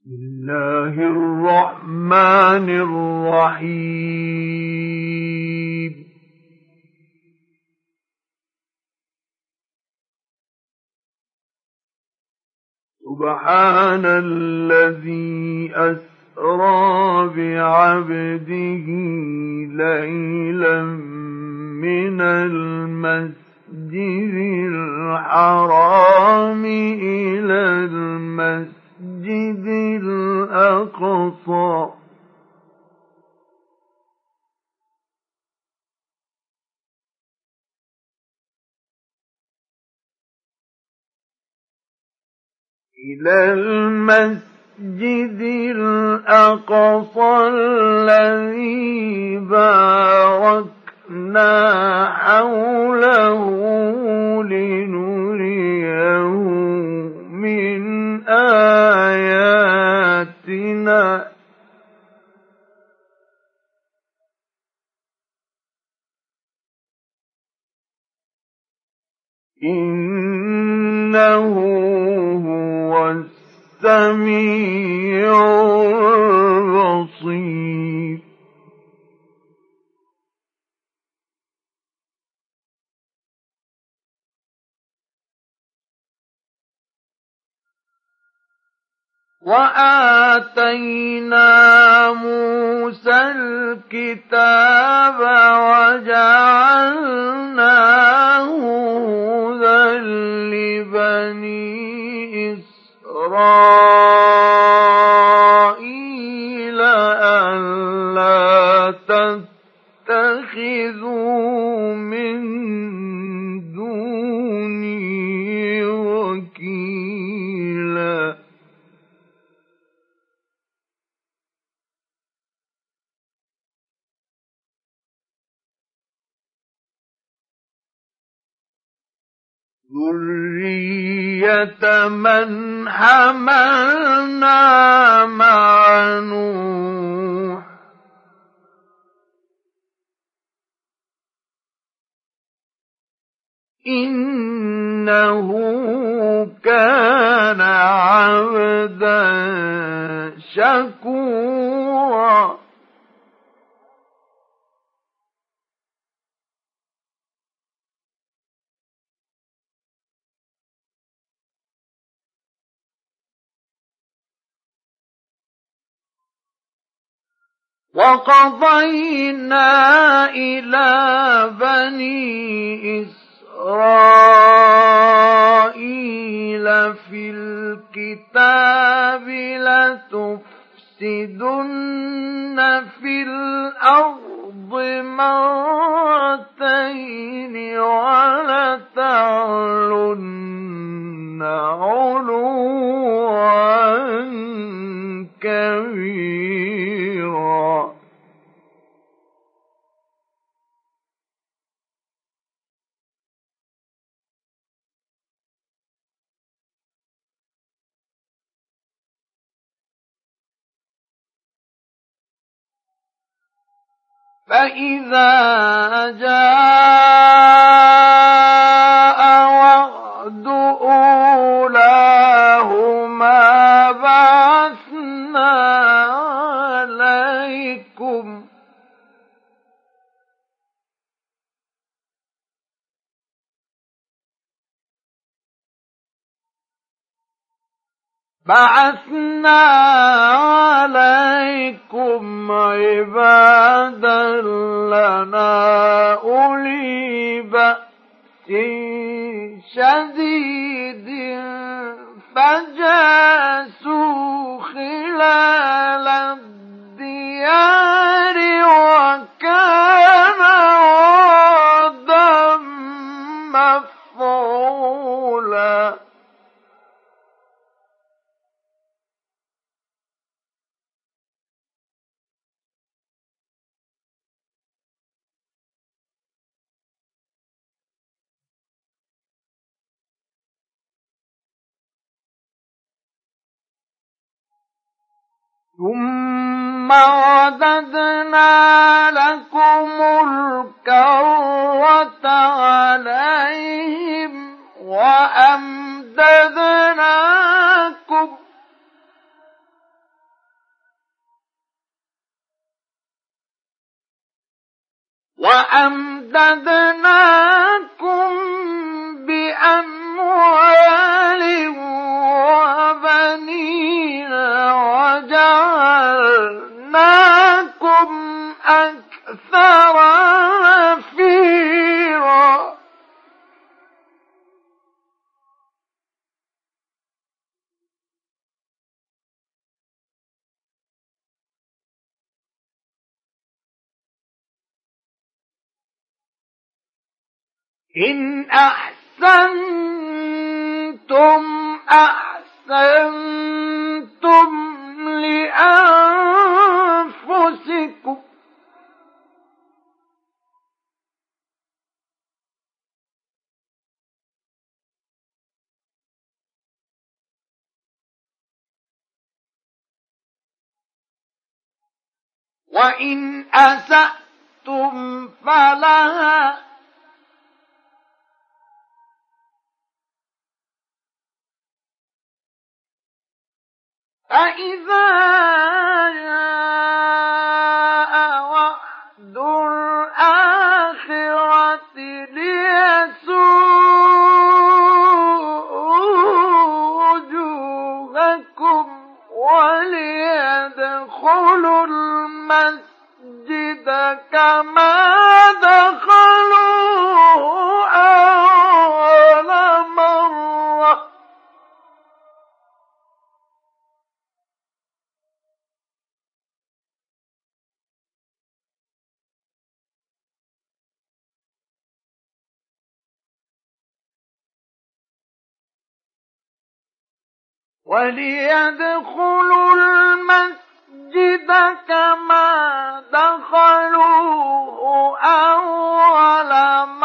بسم الله الرحمن الرحيم. سبحان الذي أسرى بعبده ليلا من المسجد الحرام إلى المسجد الأقصى الذي باركنا حوله لنريه من آياتنا إنه هو السميع البصير. وآتينا موسى الكتاب وجعلناه هدى لبني إسرائيل ألا تتخذوا من دوني وكيلا. ذرية من حملنا مع نوح إنه كان عبدا شكورا. وقضينا إلى بني إسرائيل في الكتاب لتفسدن في الأرض مرتين ولتعلن علوا كبيرا. فإذا جاء وعد أولاهما بعثنا عليكم عبادا لنا أولي بأس شديد فجاسوا خلال الديار وكان وعدا مفعولا. ثم رددنا لكم الكرة عليهم وأمددناكم وأمددناكم بأموال وبنين وجعلناكم أكثر نفيرا إن أحسنتم أحسنتم لأنفسكم وإن أسأتم فلها فإذا جاء وعد الآخرة ليسوءوا وجوهكم وليدخلوا المسجد كما دخلوه أول مرة وليدخلوا المسجد كما دخلوه أول